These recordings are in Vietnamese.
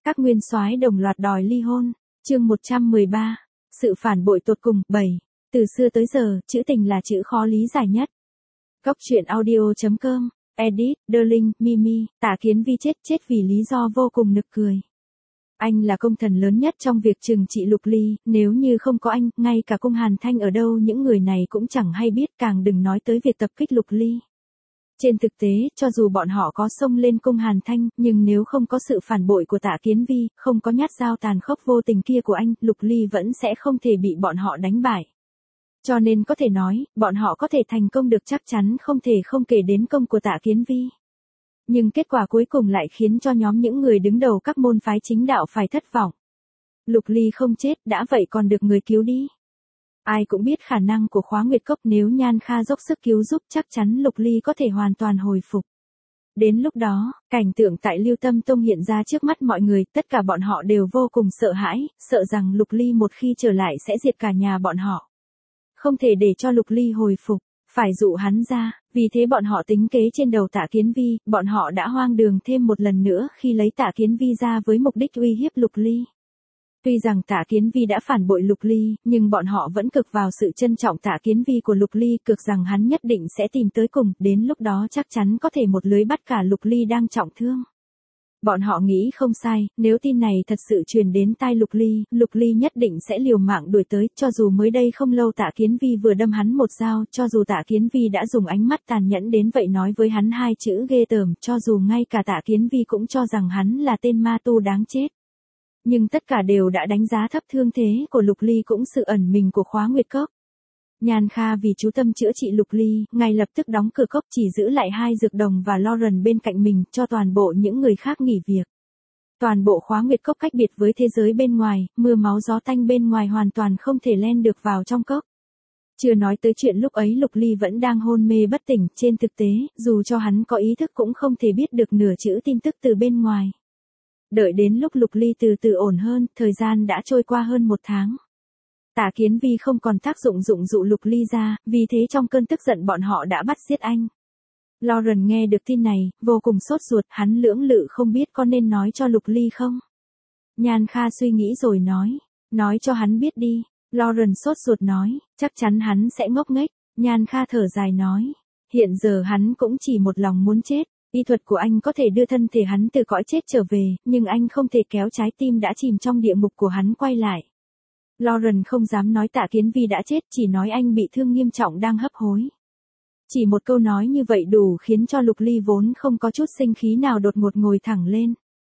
Các nguyên soái đồng loạt đòi ly hôn. Chương 113. Sự phản bội tột cùng. 7. Từ xưa tới giờ, trữ tình là chữ khó lý giải nhất. Góc truyện audio.com. Edit, Darling, Mimi. Tạ Kiến Vi chết vì lý do vô cùng nực cười. Anh là công thần lớn nhất trong việc trừng trị Lục Ly, nếu như không có anh, ngay cả cung Hàn Thanh ở đâu những người này cũng chẳng hay biết, càng đừng nói tới việc tập kích Lục Ly. Trên thực tế, cho dù bọn họ có xông lên cung Hàn Thanh, nhưng nếu không có sự phản bội của Tạ Kiến Vi, không có nhát dao tàn khốc vô tình kia của anh, Lục Ly vẫn sẽ không thể bị bọn họ đánh bại. Cho nên có thể nói, bọn họ có thể thành công được chắc chắn không thể không kể đến công của Tạ Kiến Vi. Nhưng kết quả cuối cùng lại khiến cho nhóm những người đứng đầu các môn phái chính đạo phải thất vọng. Lục Ly không chết, đã vậy còn được người cứu đi. Ai cũng biết khả năng của Khóa Nguyệt Cốc, nếu Nhan Kha dốc sức cứu giúp chắc chắn Lục Ly có thể hoàn toàn hồi phục. Đến lúc đó, cảnh tượng tại Lưu Tâm Tông hiện ra trước mắt mọi người, tất cả bọn họ đều vô cùng sợ hãi, sợ rằng Lục Ly một khi trở lại sẽ diệt cả nhà bọn họ. Không thể để cho Lục Ly hồi phục, phải dụ hắn ra, vì thế bọn họ tính kế trên đầu Tạ Kiến Vi, bọn họ đã hoang đường thêm một lần nữa khi lấy Tạ Kiến Vi ra với mục đích uy hiếp Lục Ly. Tuy rằng Tạ Kiến Vi đã phản bội Lục Ly, nhưng bọn họ vẫn cực vào sự trân trọng Tạ Kiến Vi của Lục Ly, cực rằng hắn nhất định sẽ tìm tới cùng, đến lúc đó chắc chắn có thể một lưới bắt cả Lục Ly đang trọng thương. Bọn họ nghĩ không sai, nếu tin này thật sự truyền đến tai Lục Ly nhất định sẽ liều mạng đuổi tới, cho dù mới đây không lâu Tạ Kiến Vi vừa đâm hắn một dao, cho dù Tạ Kiến Vi đã dùng ánh mắt tàn nhẫn đến vậy nói với hắn hai chữ ghê tởm, cho dù ngay cả Tạ Kiến Vi cũng cho rằng hắn là tên ma tu đáng chết. Nhưng tất cả đều đã đánh giá thấp thương thế của Lục Ly cũng sự ẩn mình của Khóa Nguyệt Cốc. Nhan Kha vì chú tâm chữa trị Lục Ly, ngay lập tức đóng cửa cốc, chỉ giữ lại hai dược đồng và Lauren bên cạnh mình, cho toàn bộ những người khác nghỉ việc. Toàn bộ Khóa Nguyệt Cốc cách biệt với thế giới bên ngoài, mưa máu gió tanh bên ngoài hoàn toàn không thể len được vào trong cốc. Chưa nói tới chuyện lúc ấy Lục Ly vẫn đang hôn mê bất tỉnh, trên thực tế, dù cho hắn có ý thức cũng không thể biết được nửa chữ tin tức từ bên ngoài. Đợi đến lúc Lục Ly từ từ ổn hơn, thời gian đã trôi qua hơn 1 tháng. Tạ Kiến Vi không còn tác dụng dụ Lục Ly ra, vì thế trong cơn tức giận bọn họ đã bắt giết anh. Lauren nghe được tin này, vô cùng sốt ruột, hắn lưỡng lự không biết có nên nói cho Lục Ly không. Nhan Kha suy nghĩ rồi nói cho hắn biết đi. Lauren sốt ruột nói, chắc chắn hắn sẽ ngốc nghếch. Nhan Kha thở dài nói, hiện giờ hắn cũng chỉ một lòng muốn chết. Y thuật của anh có thể đưa thân thể hắn từ cõi chết trở về, nhưng anh không thể kéo trái tim đã chìm trong địa ngục của hắn quay lại. Lauren không dám nói Tạ Kiến Vi đã chết, chỉ nói anh bị thương nghiêm trọng đang hấp hối. Chỉ một câu nói như vậy đủ khiến cho Lục Ly vốn không có chút sinh khí nào đột ngột ngồi thẳng lên.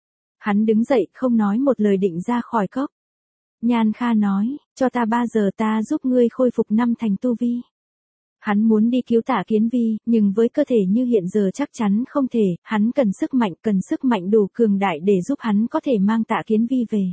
Hắn đứng dậy, không nói một lời định ra khỏi cốc. Nhan Kha nói, cho ta 3 giờ ta giúp ngươi khôi phục 5 thành tu vi. Hắn muốn đi cứu Tạ Kiến Vi, nhưng với cơ thể như hiện giờ chắc chắn không thể, hắn cần sức mạnh đủ cường đại để giúp hắn có thể mang Tạ Kiến Vi về.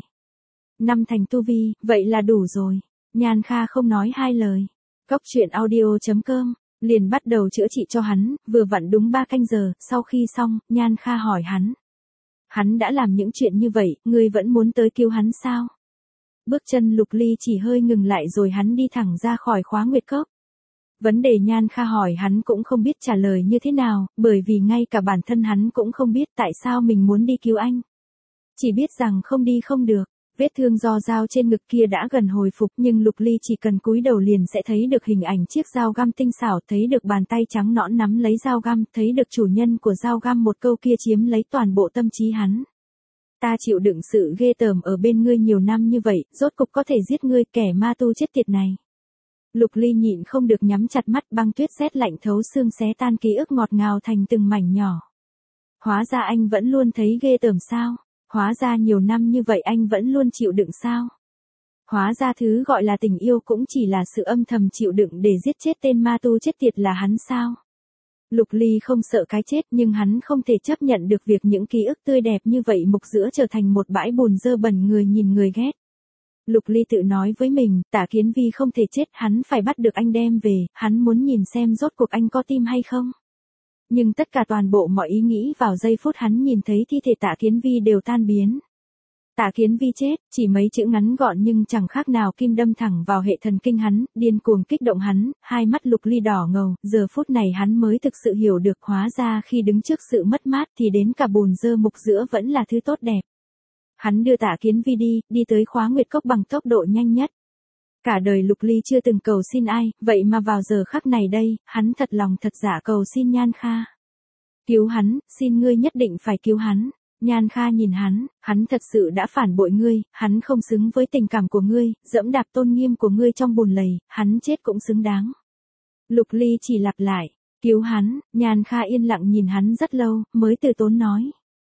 5 thành tu vi, vậy là đủ rồi. Nhan Kha không nói hai lời. Góc truyện audio.com, liền bắt đầu chữa trị cho hắn, vừa vặn đúng 3 canh giờ, sau khi xong, Nhan Kha hỏi hắn. Hắn đã làm những chuyện như vậy, ngươi vẫn muốn tới cứu hắn sao? Bước chân Lục Ly chỉ hơi ngừng lại rồi hắn đi thẳng ra khỏi Khóa Nguyệt Cốc. Vấn đề Nhan Kha hỏi hắn cũng không biết trả lời như thế nào, bởi vì ngay cả bản thân hắn cũng không biết tại sao mình muốn đi cứu anh. Chỉ biết rằng không đi không được, vết thương do dao trên ngực kia đã gần hồi phục, nhưng Lục Ly chỉ cần cúi đầu liền sẽ thấy được hình ảnh chiếc dao găm tinh xảo, thấy được bàn tay trắng nõn nắm lấy dao găm, thấy được chủ nhân của dao găm, một câu kia chiếm lấy toàn bộ tâm trí hắn. Ta chịu đựng sự ghê tởm ở bên ngươi nhiều năm như vậy, rốt cục có thể giết ngươi, kẻ ma tu chết tiệt này. Lục Ly nhịn không được nhắm chặt mắt, băng tuyết rét lạnh thấu xương xé tan ký ức ngọt ngào thành từng mảnh nhỏ. Hóa ra anh vẫn luôn thấy ghê tởm sao? Hóa ra nhiều năm như vậy anh vẫn luôn chịu đựng sao? Hóa ra thứ gọi là tình yêu cũng chỉ là sự âm thầm chịu đựng để giết chết tên ma tu chết tiệt là hắn sao? Lục Ly không sợ cái chết, nhưng hắn không thể chấp nhận được việc những ký ức tươi đẹp như vậy mục giữa trở thành một bãi bùn dơ bẩn, người nhìn người ghét. Lục Ly tự nói với mình, Tạ Kiến Vi không thể chết, hắn phải bắt được anh đem về, hắn muốn nhìn xem rốt cuộc anh có tim hay không. Nhưng tất cả toàn bộ mọi ý nghĩ vào giây phút hắn nhìn thấy thi thể Tạ Kiến Vi đều tan biến. Tạ Kiến Vi chết, chỉ mấy chữ ngắn gọn nhưng chẳng khác nào kim đâm thẳng vào hệ thần kinh hắn, điên cuồng kích động hắn, hai mắt Lục Ly đỏ ngầu, giờ phút này hắn mới thực sự hiểu được, hóa ra khi đứng trước sự mất mát thì đến cả bùn dơ mục giữa vẫn là thứ tốt đẹp. Hắn đưa Tạ Kiến Vi đi tới Khóa Nguyệt Cốc bằng tốc độ nhanh nhất. Cả đời Lục Ly chưa từng cầu xin ai, vậy mà vào giờ khắc này đây, hắn thật lòng thật dạ cầu xin Nhan Kha. Cứu hắn, xin ngươi nhất định phải cứu hắn. Nhan Kha nhìn hắn thật sự đã phản bội ngươi, hắn không xứng với tình cảm của ngươi, dẫm đạp tôn nghiêm của ngươi trong bùn lầy, hắn chết cũng xứng đáng. Lục Ly chỉ lặp lại, cứu hắn, Nhan Kha yên lặng nhìn hắn rất lâu, mới từ tốn nói.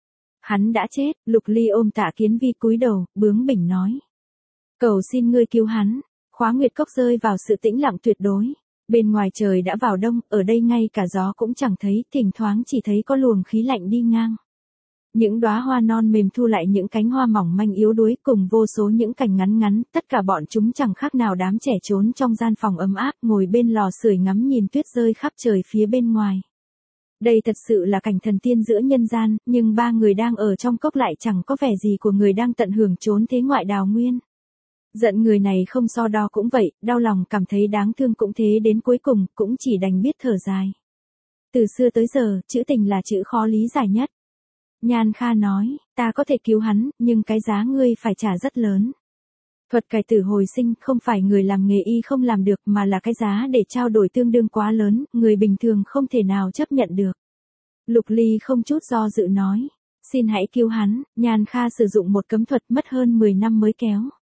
Hắn đã chết, Lục Ly ôm Tạ Kiến Vi cúi đầu, bướng bỉnh nói. Cầu xin ngươi cứu hắn. Khóa Nguyệt Cốc rơi vào sự tĩnh lặng tuyệt đối. Bên ngoài trời đã vào đông, ở đây ngay cả gió cũng chẳng thấy, thỉnh thoảng chỉ thấy có luồng khí lạnh đi ngang. Những đóa hoa non mềm thu lại những cánh hoa mỏng manh yếu đuối cùng vô số những cành ngắn ngắn, tất cả bọn chúng chẳng khác nào đám trẻ trốn trong gian phòng ấm áp ngồi bên lò sưởi ngắm nhìn tuyết rơi khắp trời phía bên ngoài. Đây thật sự là cảnh thần tiên giữa nhân gian, nhưng ba người đang ở trong cốc lại chẳng có vẻ gì của người đang tận hưởng chốn thế ngoại đào nguyên. Giận người này không so đo cũng vậy, đau lòng cảm thấy đáng thương cũng thế, đến cuối cùng cũng chỉ đành biết thở dài. Từ xưa tới giờ, chữ tình là chữ khó lý giải nhất. Nhan Kha nói, ta có thể cứu hắn, nhưng cái giá ngươi phải trả rất lớn. Thuật cải tử hồi sinh không phải người làm nghề y không làm được mà là cái giá để trao đổi tương đương quá lớn, người bình thường không thể nào chấp nhận được. Lục Ly không chút do dự nói, xin hãy cứu hắn. Nhan Kha sử dụng một cấm thuật mất hơn 10 năm mới kéo.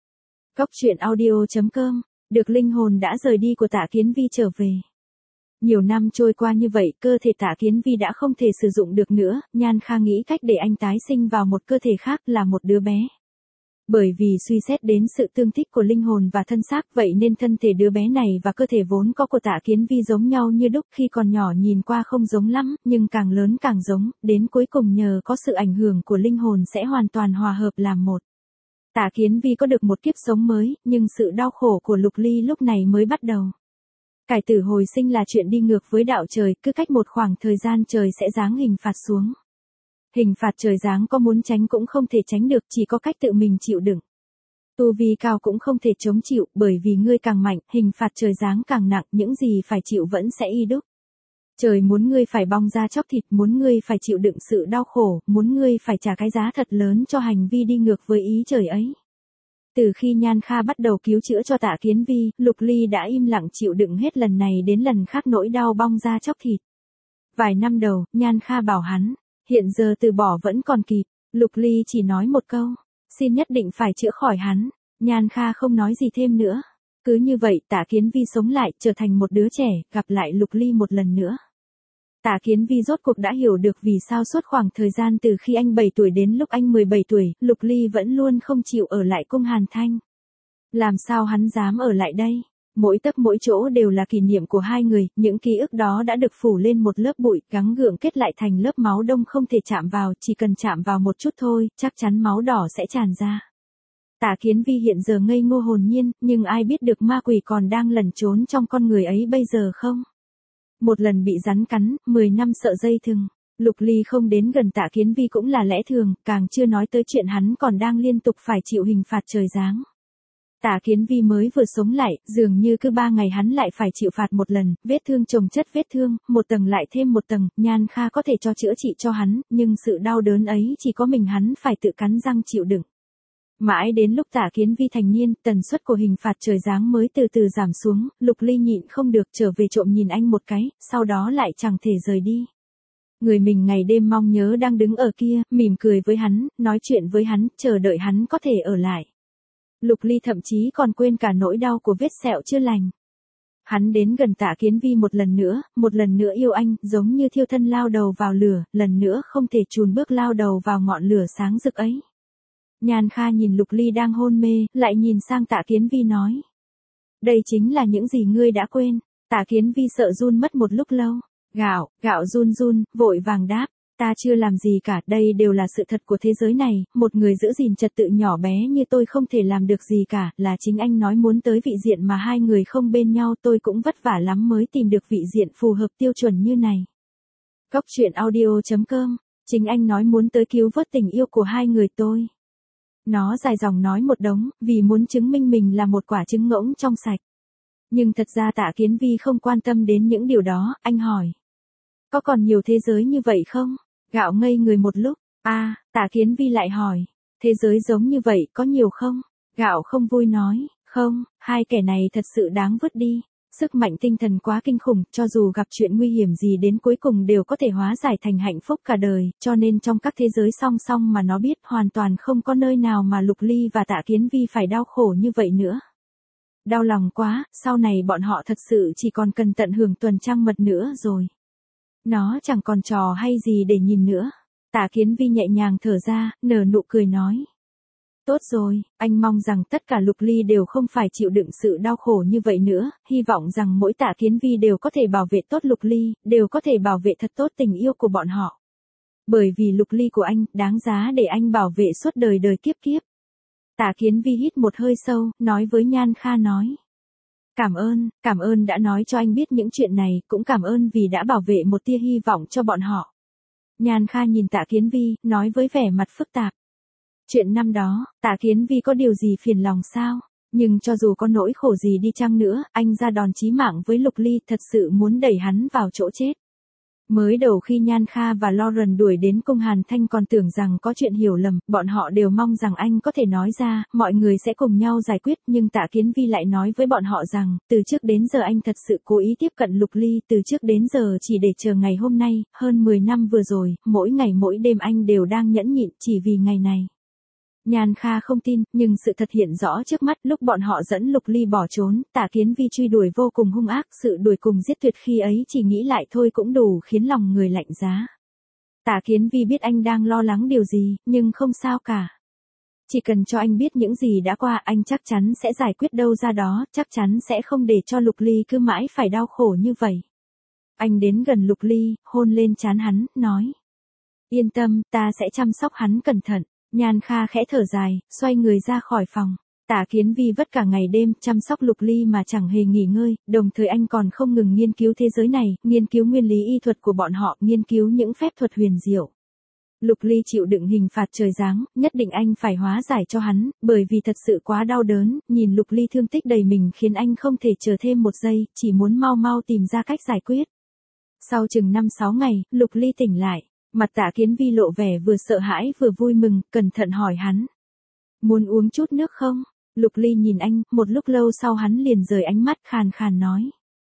Cốc truyện audio.com, được linh hồn đã rời đi của Tạ Kiến Vi trở về. Nhiều năm trôi qua như vậy, cơ thể Tạ Kiến Vi đã không thể sử dụng được nữa, Nhan Kha nghĩ cách để anh tái sinh vào một cơ thể khác là một đứa bé. Bởi vì suy xét đến sự tương thích của linh hồn và thân xác, vậy nên thân thể đứa bé này và cơ thể vốn có của Tạ Kiến Vi giống nhau như đúc, khi còn nhỏ nhìn qua không giống lắm, nhưng càng lớn càng giống, đến cuối cùng nhờ có sự ảnh hưởng của linh hồn sẽ hoàn toàn hòa hợp làm một. Tạ Kiến Vi có được một kiếp sống mới, nhưng sự đau khổ của Lục Ly lúc này mới bắt đầu. Cải tử hồi sinh là chuyện đi ngược với đạo trời, cứ cách một khoảng thời gian trời sẽ giáng hình phạt xuống. Hình phạt trời giáng có muốn tránh cũng không thể tránh được, chỉ có cách tự mình chịu đựng. Tu vi cao cũng không thể chống chịu, bởi vì ngươi càng mạnh, hình phạt trời giáng càng nặng, những gì phải chịu vẫn sẽ y đúc. Trời muốn ngươi phải bong ra chóc thịt, muốn ngươi phải chịu đựng sự đau khổ, muốn ngươi phải trả cái giá thật lớn cho hành vi đi ngược với ý trời ấy. Từ khi Nhan Kha bắt đầu cứu chữa cho Tạ Kiến Vi, Lục Ly đã im lặng chịu đựng hết lần này đến lần khác nỗi đau bong ra chóc thịt. Vài năm đầu, Nhan Kha bảo hắn, hiện giờ từ bỏ vẫn còn kịp. Lục Ly chỉ nói một câu, xin nhất định phải chữa khỏi hắn. Nhan Kha không nói gì thêm nữa. Cứ như vậy Tạ Kiến Vi sống lại, trở thành một đứa trẻ, gặp lại Lục Ly một lần nữa. Tạ Kiến Vi rốt cuộc đã hiểu được vì sao suốt khoảng thời gian từ khi anh 7 tuổi đến lúc anh 17 tuổi, Lục Ly vẫn luôn không chịu ở lại cung Hàn Thanh. Làm sao hắn dám ở lại đây? Mỗi tấc mỗi chỗ đều là kỷ niệm của hai người, những ký ức đó đã được phủ lên một lớp bụi, gắng gượng kết lại thành lớp máu đông không thể chạm vào, chỉ cần chạm vào một chút thôi, chắc chắn máu đỏ sẽ tràn ra. Tạ Kiến Vi hiện giờ ngây ngô hồn nhiên, nhưng ai biết được ma quỷ còn đang lẩn trốn trong con người ấy bây giờ không? Một lần bị rắn cắn, 10 năm sợ dây thừng. Lục Ly không đến gần Tạ Kiến Vi cũng là lẽ thường, càng chưa nói tới chuyện hắn còn đang liên tục phải chịu hình phạt trời giáng. Tạ Kiến Vi mới vừa sống lại, dường như cứ 3 ngày hắn lại phải chịu phạt một lần, vết thương chồng chất vết thương, một tầng lại thêm một tầng, Nhan Kha có thể cho chữa trị cho hắn, nhưng sự đau đớn ấy chỉ có mình hắn phải tự cắn răng chịu đựng. Mãi đến lúc Tạ Kiến Vi thành niên, tần suất của hình phạt trời giáng mới từ từ giảm xuống, Lục Ly nhịn không được trở về trộm nhìn anh một cái, sau đó lại chẳng thể rời đi. Người mình ngày đêm mong nhớ đang đứng ở kia, mỉm cười với hắn, nói chuyện với hắn, chờ đợi hắn có thể ở lại. Lục Ly thậm chí còn quên cả nỗi đau của vết sẹo chưa lành. Hắn đến gần Tạ Kiến Vi một lần nữa yêu anh, giống như thiêu thân lao đầu vào lửa, lần nữa không thể chùn bước lao đầu vào ngọn lửa sáng rực ấy. Nhan Kha nhìn Lục Ly đang hôn mê, lại nhìn sang Tạ Kiến Vi nói. Đây chính là những gì ngươi đã quên. Tạ Kiến Vi sợ run mất một lúc lâu. Gạo run, vội vàng đáp. Ta chưa làm gì cả, đây đều là sự thật của thế giới này, một người giữ gìn trật tự nhỏ bé như tôi không thể làm được gì cả, là chính anh nói muốn tới vị diện mà hai người không bên nhau, tôi cũng vất vả lắm mới tìm được vị diện phù hợp tiêu chuẩn như này. Cốc truyện audio.com, chính anh nói muốn tới cứu vớt tình yêu của hai người tôi. Nó dài dòng nói một đống, vì muốn chứng minh mình là một quả trứng ngỗng trong sạch. Nhưng thật ra Tạ Kiến Vi không quan tâm đến những điều đó, anh hỏi. Có còn nhiều thế giới như vậy không? Gạo ngây người một lúc. Tạ Kiến Vi lại hỏi. Thế giới giống như vậy có nhiều không? Gạo không vui nói, không, hai kẻ này thật sự đáng vứt đi. Sức mạnh tinh thần quá kinh khủng, cho dù gặp chuyện nguy hiểm gì đến cuối cùng đều có thể hóa giải thành hạnh phúc cả đời, cho nên trong các thế giới song song mà nó biết hoàn toàn không có nơi nào mà Lục Ly và Tạ Kiến Vi phải đau khổ như vậy nữa. Đau lòng quá, sau này bọn họ thật sự chỉ còn cần tận hưởng tuần trăng mật nữa rồi. Nó chẳng còn trò hay gì để nhìn nữa. Tạ Kiến Vi nhẹ nhàng thở ra, nở nụ cười nói. Tốt rồi, anh mong rằng tất cả Lục Ly đều không phải chịu đựng sự đau khổ như vậy nữa, hy vọng rằng mỗi Tạ Kiến Vi đều có thể bảo vệ tốt Lục Ly, đều có thể bảo vệ thật tốt tình yêu của bọn họ. Bởi vì Lục Ly của anh, đáng giá để anh bảo vệ suốt đời đời kiếp kiếp. Tạ Kiến Vi hít một hơi sâu, nói với Nhan Kha nói. Cảm ơn đã nói cho anh biết những chuyện này, cũng cảm ơn vì đã bảo vệ một tia hy vọng cho bọn họ. Nhan Kha nhìn Tạ Kiến Vi, nói với vẻ mặt phức tạp. Chuyện năm đó, Tạ Kiến Vi có điều gì phiền lòng sao? Nhưng cho dù có nỗi khổ gì đi chăng nữa, anh ra đòn chí mạng với Lục Ly thật sự muốn đẩy hắn vào chỗ chết. Mới đầu khi Nhan Kha và Lauren đuổi đến cung Hàn Thanh còn tưởng rằng có chuyện hiểu lầm, bọn họ đều mong rằng anh có thể nói ra, mọi người sẽ cùng nhau giải quyết, nhưng Tạ Kiến Vi lại nói với bọn họ rằng, từ trước đến giờ anh thật sự cố ý tiếp cận Lục Ly, từ trước đến giờ chỉ để chờ ngày hôm nay, hơn 10 năm vừa rồi, mỗi ngày mỗi đêm anh đều đang nhẫn nhịn chỉ vì ngày này. Nhan Kha không tin, nhưng sự thật hiện rõ trước mắt, lúc bọn họ dẫn Lục Ly bỏ trốn, Tạ Kiến Vi truy đuổi vô cùng hung ác, sự đuổi cùng giết tuyệt khi ấy chỉ nghĩ lại thôi cũng đủ khiến lòng người lạnh giá. Tạ Kiến Vi biết anh đang lo lắng điều gì, nhưng không sao cả. Chỉ cần cho anh biết những gì đã qua, anh chắc chắn sẽ giải quyết đâu ra đó, chắc chắn sẽ không để cho Lục Ly cứ mãi phải đau khổ như vậy. Anh đến gần Lục Ly, hôn lên trán hắn, nói. Yên tâm, ta sẽ chăm sóc hắn cẩn thận. Nhan Kha khẽ thở dài, xoay người ra khỏi phòng. Tạ Kiến Vi vất cả ngày đêm chăm sóc Lục Ly mà chẳng hề nghỉ ngơi, đồng thời anh còn không ngừng nghiên cứu thế giới này, nghiên cứu nguyên lý y thuật của bọn họ, nghiên cứu những phép thuật huyền diệu. Lục Ly chịu đựng hình phạt trời giáng, nhất định anh phải hóa giải cho hắn, bởi vì thật sự quá đau đớn, nhìn Lục Ly thương tích đầy mình khiến anh không thể chờ thêm một giây, chỉ muốn mau mau tìm ra cách giải quyết. Sau chừng 5-6 ngày, Lục Ly tỉnh lại. Mặt Tạ Kiến Vi lộ vẻ vừa sợ hãi vừa vui mừng, cẩn thận hỏi hắn. Muốn uống chút nước không? Lục Ly nhìn anh, một lúc lâu sau hắn liền rời ánh mắt khàn khàn nói.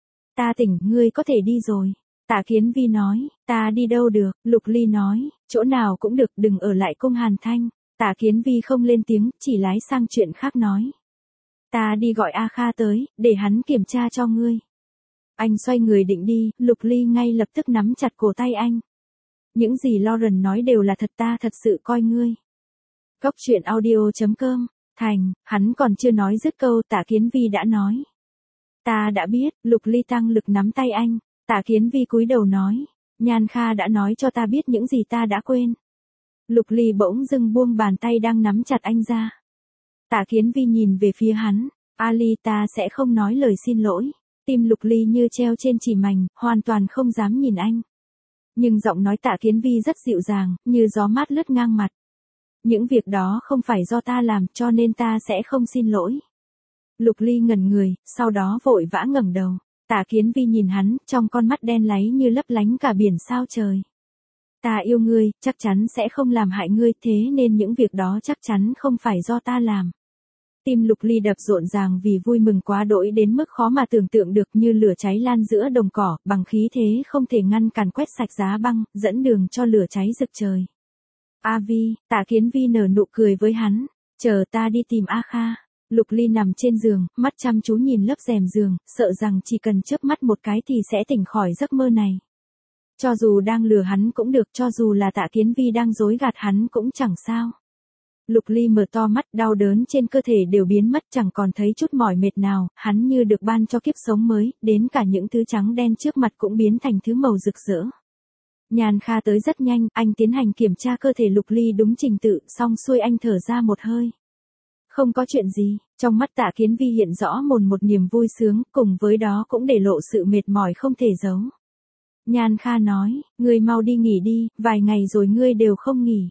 Ta tỉnh, ngươi có thể đi rồi. Tạ Kiến Vi nói, ta đi đâu được? Lục Ly nói, chỗ nào cũng được, đừng ở lại cung Hàn Thanh. Tạ Kiến Vi không lên tiếng, chỉ lái sang chuyện khác nói. Ta đi gọi A Kha tới, để hắn kiểm tra cho ngươi. Anh xoay người định đi, Lục Ly ngay lập tức nắm chặt cổ tay anh. Những gì Lauren nói đều là thật, ta thật sự coi ngươi. Cốc truyện audio.com, Thành, hắn còn chưa nói dứt câu Tạ Kiến Vi đã nói. Ta đã biết, Lục Ly tăng lực nắm tay anh, Tạ Kiến Vi cúi đầu nói. Nhan Kha đã nói cho ta biết những gì ta đã quên. Lục Ly bỗng dưng buông bàn tay đang nắm chặt anh ra. Tạ Kiến Vi nhìn về phía hắn, Ali ta sẽ không nói lời xin lỗi. Tim Lục Ly như treo trên chỉ mành, hoàn toàn không dám nhìn anh. Nhưng giọng nói Tạ Kiến Vi rất dịu dàng, như gió mát lướt ngang mặt. Những việc đó không phải do ta làm, cho nên ta sẽ không xin lỗi. Lục Ly ngẩn người, sau đó vội vã ngẩng đầu. Tạ Kiến Vi nhìn hắn, trong con mắt đen láy như lấp lánh cả biển sao trời. Ta yêu ngươi, chắc chắn sẽ không làm hại ngươi, thế nên những việc đó chắc chắn không phải do ta làm. Tim Lục Ly đập rộn ràng vì vui mừng quá đỗi đến mức khó mà tưởng tượng được, như lửa cháy lan giữa đồng cỏ, bằng khí thế không thể ngăn cản quét sạch giá băng, dẫn đường cho lửa cháy rực trời. A Vi, Tạ Kiến Vi nở nụ cười với hắn, chờ ta đi tìm A Kha. Lục Ly nằm trên giường, mắt chăm chú nhìn lớp rèm giường, sợ rằng chỉ cần chớp mắt một cái thì sẽ tỉnh khỏi giấc mơ này. Cho dù đang lừa hắn cũng được, cho dù là Tạ Kiến Vi đang dối gạt hắn cũng chẳng sao. Lục Ly mở to mắt, đau đớn trên cơ thể đều biến mất, chẳng còn thấy chút mỏi mệt nào, hắn như được ban cho kiếp sống mới, đến cả những thứ trắng đen trước mặt cũng biến thành thứ màu rực rỡ. Nhan Kha tới rất nhanh, anh tiến hành kiểm tra cơ thể Lục Ly đúng trình tự, xong xuôi anh thở ra một hơi. Không có chuyện gì, trong mắt Tạ Kiến Vi hiện rõ một niềm vui sướng, cùng với đó cũng để lộ sự mệt mỏi không thể giấu. Nhan Kha nói, ngươi mau đi nghỉ đi, vài ngày rồi ngươi đều không nghỉ.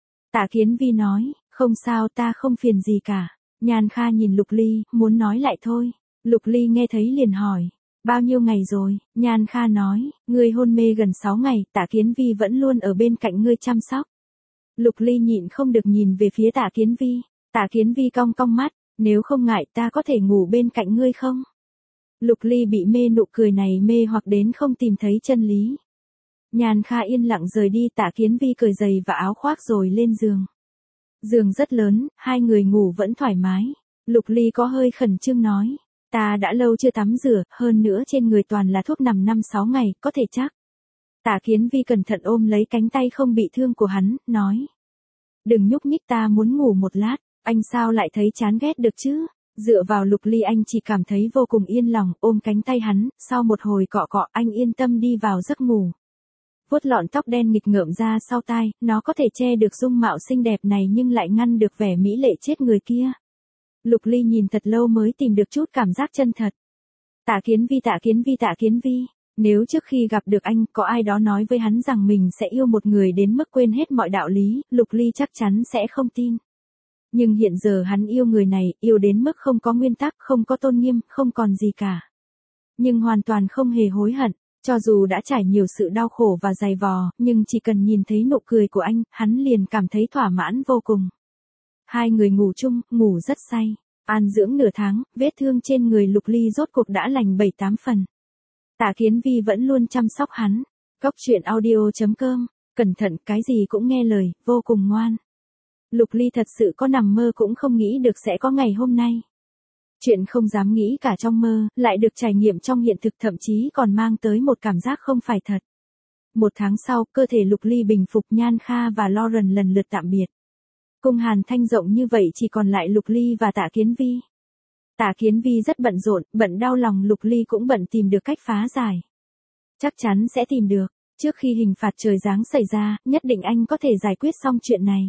Tạ Kiến Vi nói, không sao, ta không phiền gì cả. Nhan Kha nhìn Lục Ly, muốn nói lại thôi. Lục Ly nghe thấy liền hỏi, bao nhiêu ngày rồi? Nhan Kha nói, ngươi hôn mê gần 6 ngày, Tạ Kiến Vi vẫn luôn ở bên cạnh ngươi chăm sóc. Lục Ly nhịn không được nhìn về phía Tạ Kiến Vi. Tạ Kiến Vi cong cong mắt, nếu không ngại ta có thể ngủ bên cạnh ngươi không? Lục Ly bị mê nụ cười này mê hoặc đến không tìm thấy chân lý. Nhan Kha yên lặng rời đi, Tạ Kiến Vi cởi giày và áo khoác rồi lên giường. Giường rất lớn, hai người ngủ vẫn thoải mái. Lục Ly có hơi khẩn trương nói, ta đã lâu chưa tắm rửa, hơn nữa trên người toàn là thuốc nằm 5-6 ngày, có thể chắc. Tạ Kiến Vi cẩn thận ôm lấy cánh tay không bị thương của hắn, nói. Đừng nhúc nhích, ta muốn ngủ một lát, anh sao lại thấy chán ghét được chứ? Dựa vào Lục Ly anh chỉ cảm thấy vô cùng yên lòng, ôm cánh tay hắn, sau một hồi cọ cọ anh yên tâm đi vào giấc ngủ. Vuốt lọn tóc đen nghịch ngợm ra sau tai, nó có thể che được dung mạo xinh đẹp này nhưng lại ngăn được vẻ mỹ lệ chết người kia. Lục Ly nhìn thật lâu mới tìm được chút cảm giác chân thật. Tạ Kiến Vi, Tạ Kiến Vi, Tạ Kiến Vi. Nếu trước khi gặp được anh, có ai đó nói với hắn rằng mình sẽ yêu một người đến mức quên hết mọi đạo lý, Lục Ly chắc chắn sẽ không tin. Nhưng hiện giờ hắn yêu người này, yêu đến mức không có nguyên tắc, không có tôn nghiêm, không còn gì cả. Nhưng hoàn toàn không hề hối hận, cho dù đã trải nhiều sự đau khổ và dày vò, nhưng chỉ cần nhìn thấy nụ cười của anh, hắn liền cảm thấy thỏa mãn vô cùng. Hai người ngủ chung, ngủ rất say. An dưỡng nửa tháng, vết thương trên người Lục Ly rốt cuộc đã lành 7-8 phần. Tạ Kiến Vi vẫn luôn chăm sóc hắn. Cốc truyện audio.com, cẩn thận, cái gì cũng nghe lời, vô cùng ngoan. Lục Ly thật sự có nằm mơ cũng không nghĩ được sẽ có ngày hôm nay. Chuyện không dám nghĩ cả trong mơ, lại được trải nghiệm trong hiện thực, thậm chí còn mang tới một cảm giác không phải thật. 1 tháng sau, cơ thể Lục Ly bình phục, Nhan Kha và Lauren lần lượt tạm biệt. Cung Hàn Thanh rộng như vậy chỉ còn lại Lục Ly và Tạ Kiến Vi. Tạ Kiến Vi rất bận rộn, bận đau lòng, Lục Ly cũng bận tìm được cách phá giải. Chắc chắn sẽ tìm được, trước khi hình phạt trời giáng xảy ra, nhất định anh có thể giải quyết xong chuyện này.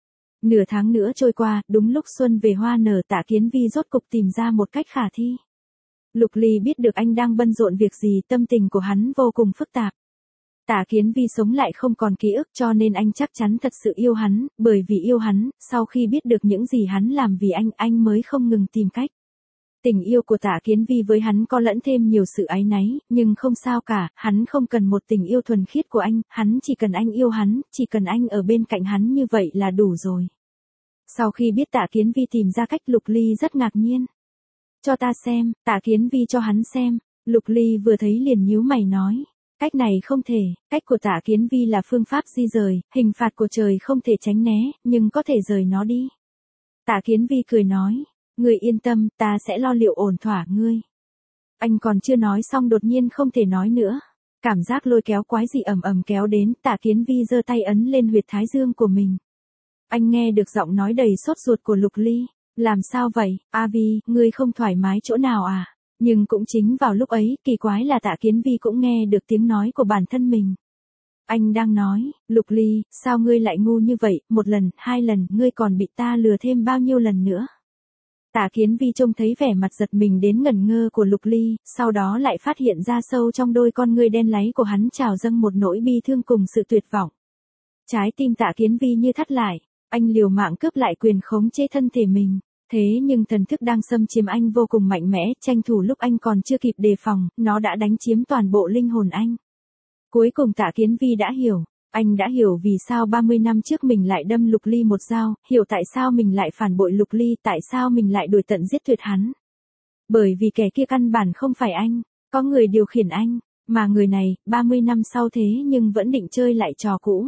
Nửa tháng nữa trôi qua, đúng lúc xuân về hoa nở, Tạ Kiến Vi rốt cục tìm ra một cách khả thi. Lục Ly biết được anh đang bận rộn việc gì, tâm tình của hắn vô cùng phức tạp. Tạ Kiến Vi sống lại không còn ký ức, cho nên anh chắc chắn thật sự yêu hắn, bởi vì yêu hắn, sau khi biết được những gì hắn làm vì anh mới không ngừng tìm cách. Tình yêu của Tạ Kiến Vi với hắn có lẫn thêm nhiều sự áy náy, nhưng không sao cả, hắn không cần một tình yêu thuần khiết của anh, hắn chỉ cần anh yêu hắn, chỉ cần anh ở bên cạnh hắn như vậy là đủ rồi. Sau khi biết Tạ Kiến Vi tìm ra cách, Lục Ly rất ngạc nhiên. Cho ta xem, Tạ Kiến Vi cho hắn xem, Lục Ly vừa thấy liền nhíu mày nói. Cách này không thể, cách của Tạ Kiến Vi là phương pháp di rời, hình phạt của trời không thể tránh né, nhưng có thể rời nó đi. Tạ Kiến Vi cười nói, ngươi yên tâm, ta sẽ lo liệu ổn thỏa ngươi. Anh còn chưa nói xong đột nhiên không thể nói nữa. Cảm giác lôi kéo quái dị ầm ầm kéo đến, Tạ Kiến Vi giơ tay ấn lên huyệt thái dương của mình. Anh nghe được giọng nói đầy sốt ruột của Lục Ly, làm sao vậy, A Vi, ngươi không thoải mái chỗ nào à? Nhưng cũng chính vào lúc ấy, kỳ quái là Tạ Kiến Vi cũng nghe được tiếng nói của bản thân mình. Anh đang nói, Lục Ly, sao ngươi lại ngu như vậy, 1 lần, 2 lần, ngươi còn bị ta lừa thêm bao nhiêu lần nữa? Tạ Kiến Vi trông thấy vẻ mặt giật mình đến ngẩn ngơ của Lục Ly, sau đó lại phát hiện ra sâu trong đôi con ngươi đen láy của hắn trào dâng một nỗi bi thương cùng sự tuyệt vọng. Trái tim Tạ Kiến Vi như thắt lại, anh liều mạng cướp lại quyền khống chế thân thể mình. Thế nhưng thần thức đang xâm chiếm anh vô cùng mạnh mẽ, tranh thủ lúc anh còn chưa kịp đề phòng, nó đã đánh chiếm toàn bộ linh hồn anh. Cuối cùng Tạ Kiến Vi đã hiểu, anh đã hiểu vì sao 30 năm trước mình lại đâm Lục Ly một dao, hiểu tại sao mình lại phản bội Lục Ly, tại sao mình lại đuổi tận giết tuyệt hắn. Bởi vì kẻ kia căn bản không phải anh, có người điều khiển anh, mà người này, 30 năm sau thế nhưng vẫn định chơi lại trò cũ.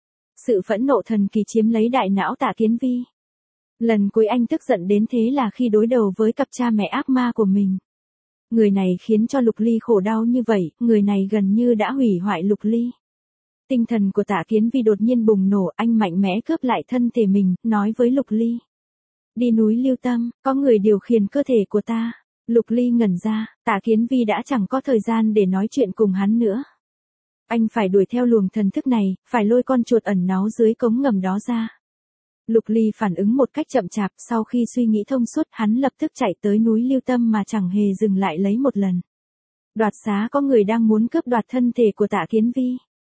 Sự phẫn nộ thần kỳ chiếm lấy đại não Tạ Kiến Vi. Lần cuối anh tức giận đến thế là khi đối đầu với cặp cha mẹ ác ma của mình. Người này khiến cho Lục Ly khổ đau như vậy, người này gần như đã hủy hoại Lục Ly. Tinh thần của Tạ Kiến Vi đột nhiên bùng nổ, anh mạnh mẽ cướp lại thân thể mình, nói với Lục Ly. Đi núi Lưu Tâm, có người điều khiển cơ thể của ta. Lục Ly ngẩn ra, Tạ Kiến Vi đã chẳng có thời gian để nói chuyện cùng hắn nữa. Anh phải đuổi theo luồng thần thức này, phải lôi con chuột ẩn náu dưới cống ngầm đó ra. Lục Ly phản ứng một cách chậm chạp, sau khi suy nghĩ thông suốt, hắn lập tức chạy tới núi Lưu Tâm mà chẳng hề dừng lại lấy một lần. Đoạt xá, có người đang muốn cướp đoạt thân thể của Tạ Kiến Vi.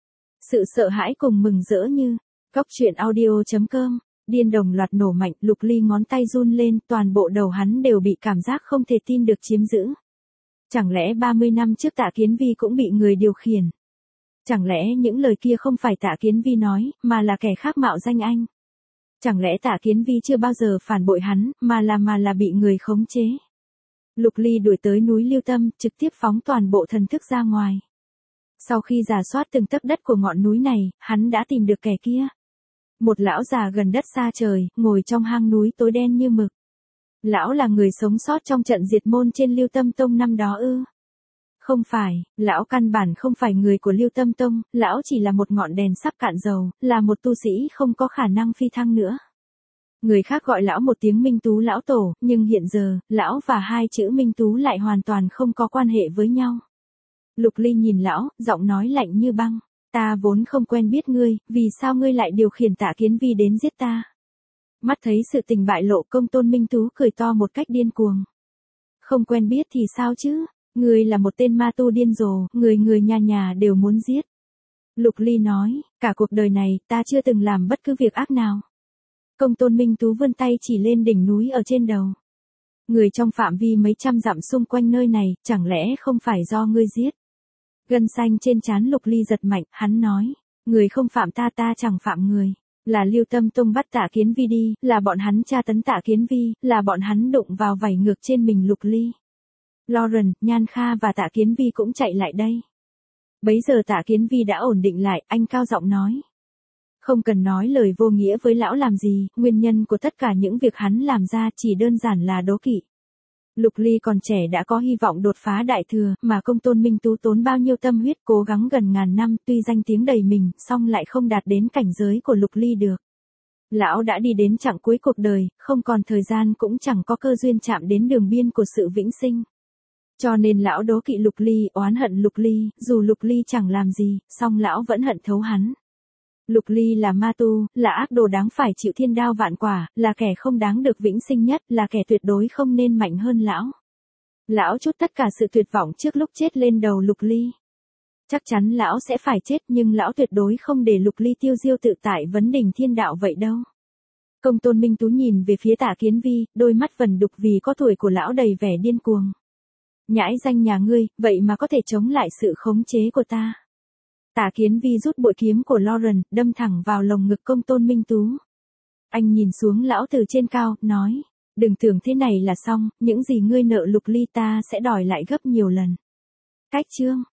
Sự sợ hãi cùng mừng rỡ như, cốc truyện audio.com, điên đồng loạt nổ mạnh, Lục Ly ngón tay run lên, toàn bộ đầu hắn đều bị cảm giác không thể tin được chiếm giữ. Chẳng lẽ 30 năm trước Tạ Kiến Vi cũng bị người điều khiển? Chẳng lẽ những lời kia không phải Tạ Kiến Vi nói, mà là kẻ khác mạo danh anh? Chẳng lẽ Tạ Kiến Vi chưa bao giờ phản bội hắn, mà là bị người khống chế? Lục Ly đuổi tới núi Lưu Tâm, trực tiếp phóng toàn bộ thần thức ra ngoài. Sau khi rà soát từng tấc đất của ngọn núi này, hắn đã tìm được kẻ kia. Một lão già gần đất xa trời, ngồi trong hang núi tối đen như mực. Lão là người sống sót trong trận diệt môn trên Lưu Tâm Tông năm đó ư? Không phải, lão căn bản không phải người của Lưu Tâm Tông, lão chỉ là một ngọn đèn sắp cạn dầu, là một tu sĩ không có khả năng phi thăng nữa. Người khác gọi lão một tiếng Minh Tú lão tổ, nhưng hiện giờ, lão và hai chữ Minh Tú lại hoàn toàn không có quan hệ với nhau. Lục Ly nhìn lão, giọng nói lạnh như băng. Ta vốn không quen biết ngươi, vì sao ngươi lại điều khiển Tạ Kiến Vi đến giết ta? Mắt thấy sự tình bại lộ, Công Tôn Minh Tú cười to một cách điên cuồng. Không quen biết thì sao chứ? Ngươi là một tên ma tu điên rồ, người nhà nhà đều muốn giết. Lục Ly nói, cả cuộc đời này, ta chưa từng làm bất cứ việc ác nào. Công Tôn Minh Tú vươn tay chỉ lên đỉnh núi ở trên đầu. Người trong phạm vi mấy trăm dặm xung quanh nơi này, chẳng lẽ không phải do ngươi giết? Gân xanh trên trán Lục Ly giật mạnh, hắn nói, người không phạm ta, ta chẳng phạm người. Là Lưu Tâm Tông bắt Tạ Kiến Vi đi, là bọn hắn tra tấn Tạ Kiến Vi, là bọn hắn đụng vào vảy ngược trên mình Lục Ly. Lauren, Nhan Kha và Tạ Kiến Vi cũng chạy lại đây. Bấy giờ Tạ Kiến Vi đã ổn định lại, anh cao giọng nói. Không cần nói lời vô nghĩa với lão làm gì, nguyên nhân của tất cả những việc hắn làm ra chỉ đơn giản là đố kỵ. Lục Ly còn trẻ đã có hy vọng đột phá đại thừa, mà Công Tôn Minh Tú tốn bao nhiêu tâm huyết cố gắng gần ngàn năm, tuy danh tiếng đầy mình, song lại không đạt đến cảnh giới của Lục Ly được. Lão đã đi đến chặng cuối cuộc đời, không còn thời gian cũng chẳng có cơ duyên chạm đến đường biên của sự vĩnh sinh. Cho nên lão đố kỵ Lục Ly, oán hận Lục Ly, dù Lục Ly chẳng làm gì, song lão vẫn hận thấu hắn. Lục Ly là ma tu, là ác đồ đáng phải chịu thiên đao vạn quả, là kẻ không đáng được vĩnh sinh nhất, là kẻ tuyệt đối không nên mạnh hơn lão. Lão trút tất cả sự tuyệt vọng trước lúc chết lên đầu Lục Ly. Chắc chắn lão sẽ phải chết, nhưng lão tuyệt đối không để Lục Ly tiêu diêu tự tại vấn đỉnh thiên đạo vậy đâu. Công Tôn Minh Tú nhìn về phía Tạ Kiến Vi, đôi mắt vẩn đục vì có tuổi của lão đầy vẻ điên cuồng. Nhãi danh nhà ngươi, vậy mà có thể chống lại sự khống chế của ta. Tạ Kiến Vi rút bội kiếm của Lauren, đâm thẳng vào lồng ngực Công Tôn Minh Tú. Anh nhìn xuống lão từ trên cao, nói, đừng tưởng thế này là xong, những gì ngươi nợ Lục Ly ta sẽ đòi lại gấp nhiều lần. Cách chương